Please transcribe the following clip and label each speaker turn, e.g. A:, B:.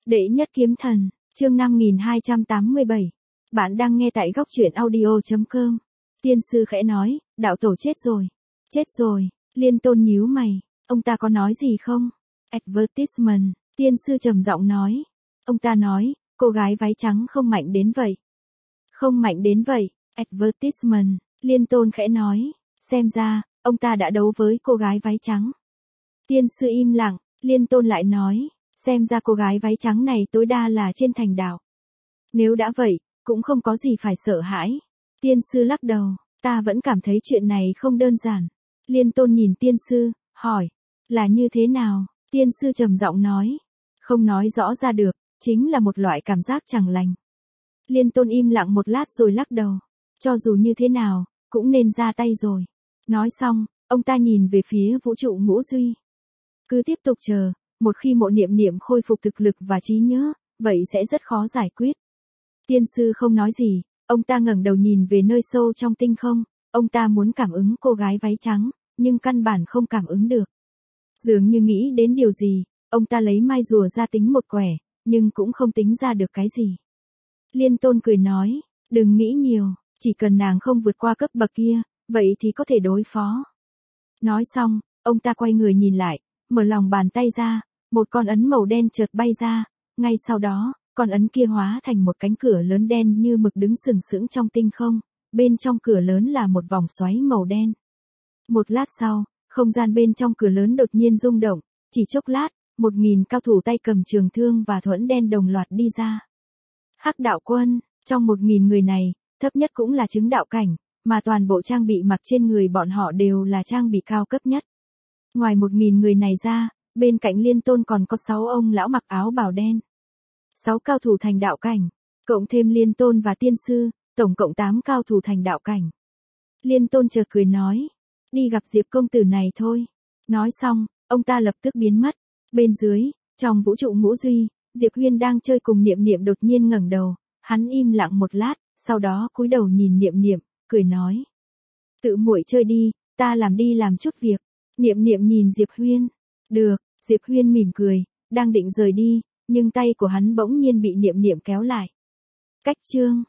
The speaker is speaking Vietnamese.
A: Đệ nhất kiếm thần, chương 5287. Bạn đang nghe tại góc truyện audio.com. Tiên sư khẽ nói, đạo tổ chết rồi. Chết rồi, Liên Tôn nhíu mày, ông ta có nói gì không? Advertisement, tiên sư trầm giọng nói. Ông ta nói, cô gái váy trắng không mạnh đến vậy. Không mạnh đến vậy, advertisement, Liên Tôn khẽ nói. Xem ra, ông ta đã đấu với cô gái váy trắng. Tiên sư im lặng, Liên Tôn lại nói. Xem ra cô gái váy trắng này tối đa là trên thành đạo. Nếu đã vậy, cũng không có gì phải sợ hãi. Tiên sư lắc đầu, ta vẫn cảm thấy chuyện này không đơn giản. Liên Tôn nhìn tiên sư, hỏi, là như thế nào? Tiên sư trầm giọng nói, không nói rõ ra được, chính là một loại cảm giác chẳng lành. Liên Tôn im lặng một lát rồi lắc đầu, cho dù như thế nào, cũng nên ra tay rồi. Nói xong, ông ta nhìn về phía vũ trụ ngũ duy. Cứ tiếp tục chờ, một khi Mộ Niệm Niệm khôi phục thực lực và trí nhớ, vậy sẽ rất khó giải quyết. Tiên sư không nói gì, ông ta ngẩng đầu nhìn về nơi sâu trong tinh không, ông ta muốn cảm ứng cô gái váy trắng, nhưng căn bản không cảm ứng được. Dường như nghĩ đến điều gì, ông ta lấy mai rùa ra tính một quẻ, nhưng cũng không tính ra được cái gì. Liên Tôn cười nói, đừng nghĩ nhiều, chỉ cần nàng không vượt qua cấp bậc kia, vậy thì có thể đối phó. Nói xong, ông ta quay người nhìn lại, mở lòng bàn tay ra, một con ấn màu đen chợt bay ra, ngay sau đó, con ấn kia hóa thành một cánh cửa lớn đen như mực đứng sừng sững trong tinh không, bên trong cửa lớn là một vòng xoáy màu đen. Một lát sau, không gian bên trong cửa lớn đột nhiên rung động, chỉ chốc lát, 1000 cao thủ tay cầm trường thương và thuẫn đen đồng loạt đi ra. Hắc đạo quân, trong 1000 người này, thấp nhất cũng là chứng đạo cảnh, mà toàn bộ trang bị mặc trên người bọn họ đều là trang bị cao cấp nhất. Ngoài 1000 người này ra, bên cạnh Liên Tôn còn có 6 ông lão mặc áo bào đen. 6 cao thủ thành đạo cảnh, cộng thêm Liên Tôn và tiên sư, tổng cộng 8 cao thủ thành đạo cảnh. Liên Tôn chợt cười nói, đi gặp Diệp công tử này thôi. Nói xong, ông ta lập tức biến mất. Bên dưới, trong vũ trụ ngũ duy, Diệp Huyên đang chơi cùng Niệm Niệm đột nhiên ngẩng đầu, hắn im lặng một lát, sau đó cúi đầu nhìn Niệm Niệm, cười nói, tự muội chơi đi, ta đi làm chút việc. Niệm Niệm nhìn Diệp Huyên, được. Diệp Huyên mỉm cười, đang định rời đi, nhưng tay của hắn bỗng nhiên bị Niệm Niệm kéo lại. Cách chương